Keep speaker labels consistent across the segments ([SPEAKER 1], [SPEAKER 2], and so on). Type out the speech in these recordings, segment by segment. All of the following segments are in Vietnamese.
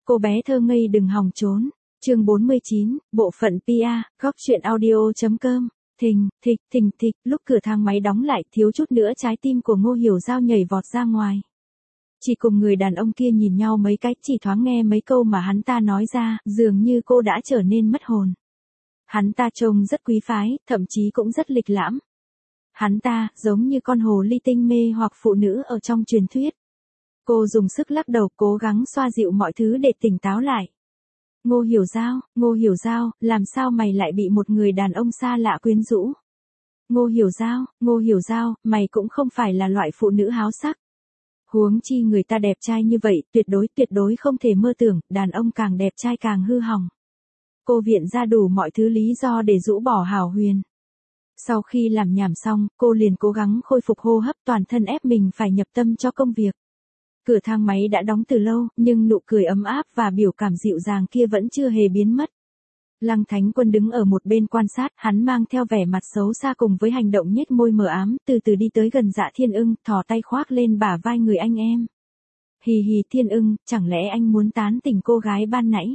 [SPEAKER 1] Cô bé thơ ngây đừng hòng trốn. Chương 49, bộ phận PR, góc truyện audio.com. Thình, thịch, lúc cửa thang máy đóng lại, thiếu chút nữa trái tim của Ngô Hiểu Giao nhảy vọt ra ngoài. Chỉ cùng người đàn ông kia nhìn nhau mấy cái, chỉ thoáng nghe mấy câu mà hắn ta nói ra, dường như cô đã trở nên mất hồn. Hắn ta trông rất quý phái, thậm chí cũng rất lịch lãm. Hắn ta, giống như con hồ ly tinh mê hoặc phụ nữ ở trong truyền thuyết. Cô dùng sức lắc đầu, cố gắng xoa dịu mọi thứ để tỉnh táo lại. Ngô Hiểu Giao, làm sao mày lại bị một người đàn ông xa lạ quyến rũ? Ngô Hiểu Giao, mày cũng không phải là loại phụ nữ háo sắc. Huống chi người ta đẹp trai như vậy, tuyệt đối không thể mơ tưởng, đàn ông càng đẹp trai càng hư hỏng. Cô viện ra đủ mọi thứ lý do để rũ bỏ Hảo Huyền. Sau khi làm nhảm xong, cô liền cố gắng khôi phục hô hấp, toàn thân ép mình phải nhập tâm cho công việc. Cửa thang máy đã đóng từ lâu, nhưng nụ cười ấm áp và biểu cảm dịu dàng kia vẫn chưa hề biến mất. Lăng Thánh Quân đứng ở một bên quan sát, hắn mang theo vẻ mặt xấu xa cùng với hành động nhếch môi mờ ám, từ từ đi tới gần Dạ Thiên Ưng, thò tay khoác lên bả vai người anh em. Hì hì Thiên Ưng, chẳng lẽ anh muốn tán tỉnh cô gái ban nãy?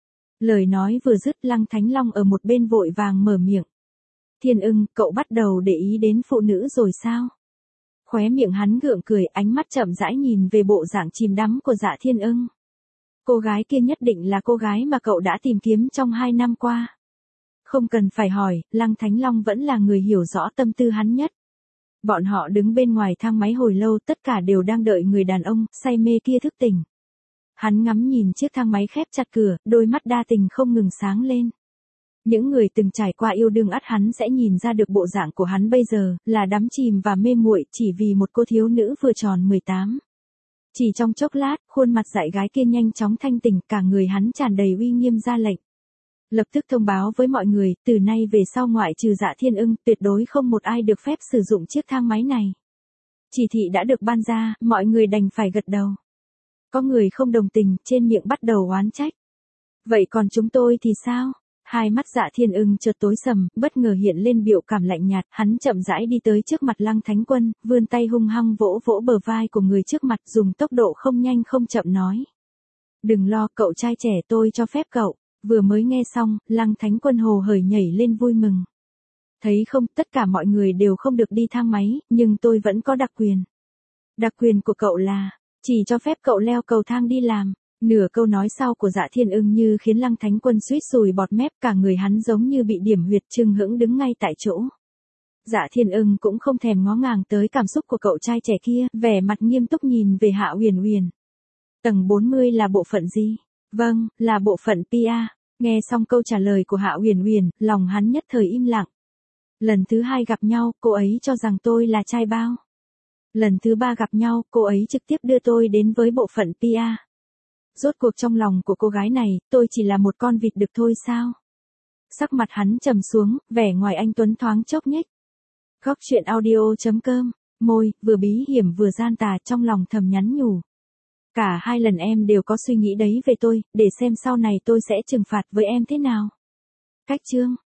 [SPEAKER 1] Lời nói vừa dứt, Lăng Thánh Long ở một bên vội vàng mở miệng. Thiên Ưng, cậu bắt đầu để ý đến phụ nữ rồi sao? Khóe miệng hắn gượng cười, ánh mắt chậm rãi nhìn về bộ dạng chìm đắm của Dạ Thiên Ưng. Cô gái kia nhất định là cô gái mà cậu đã tìm kiếm trong 2 năm qua. Không cần phải hỏi, Lăng Thánh Long vẫn là người hiểu rõ tâm tư hắn nhất. Bọn họ đứng bên ngoài thang máy hồi lâu, tất cả đều đang đợi người đàn ông say mê kia thức tỉnh. Hắn ngắm nhìn chiếc thang máy khép chặt cửa, đôi mắt đa tình không ngừng sáng lên. Những người từng trải qua yêu đương ắt hắn sẽ nhìn ra được bộ dạng của hắn bây giờ, là đắm chìm và mê muội chỉ vì một cô thiếu nữ vừa tròn 18. Chỉ trong chốc lát, khuôn mặt dại gái kia nhanh chóng thanh tỉnh, cả người hắn tràn đầy uy nghiêm ra lệnh. Lập tức thông báo với mọi người, từ nay về sau ngoại trừ Dạ Thiên Ưng, tuyệt đối không một ai được phép sử dụng chiếc thang máy này. Chỉ thị đã được ban ra, mọi người đành phải gật đầu. Có người không đồng tình, trên miệng bắt đầu oán trách. Vậy còn chúng tôi thì sao? Hai mắt Dạ Thiên Ưng chợt tối sầm, bất ngờ hiện lên biểu cảm lạnh nhạt, hắn chậm rãi đi tới trước mặt Lăng Thánh Quân, vươn tay hung hăng vỗ vỗ bờ vai của người trước mặt, dùng tốc độ không nhanh không chậm nói. Đừng lo, cậu trai trẻ, tôi cho phép cậu. Vừa mới nghe xong, Lăng Thánh Quân hồ hởi nhảy lên vui mừng. Thấy không, tất cả mọi người đều không được đi thang máy, nhưng tôi vẫn có đặc quyền. Đặc quyền của cậu là, chỉ cho phép cậu leo cầu thang đi làm. Nửa câu nói sau của Dạ Thiên Ưng như khiến Lăng Thánh Quân suýt sùi bọt mép, cả người hắn giống như bị điểm huyệt, chưng hững đứng ngay tại chỗ. Dạ Thiên Ưng cũng không thèm ngó ngàng tới cảm xúc của cậu trai trẻ kia, vẻ mặt nghiêm túc nhìn về Hạ Huyền Huyền. Tầng 40 là bộ phận gì? Vâng, là bộ phận PR. Nghe xong câu trả lời của Hạ Huyền Huyền, lòng hắn nhất thời im lặng. Lần thứ 2 gặp nhau, cô ấy cho rằng tôi là trai bao. Lần thứ 3 gặp nhau, cô ấy trực tiếp đưa tôi đến với bộ phận PR. Rốt cuộc trong lòng của cô gái này, tôi chỉ là một con vịt đực thôi sao? Sắc mặt hắn trầm xuống, vẻ ngoài anh tuấn thoáng chốc nhếch. Góc truyện audio.com, môi, vừa bí hiểm vừa gian tà, trong lòng thầm nhắn nhủ. Cả 2 lần em đều có suy nghĩ đấy về tôi, để xem sau này tôi sẽ trừng phạt với em thế nào. Cách chương.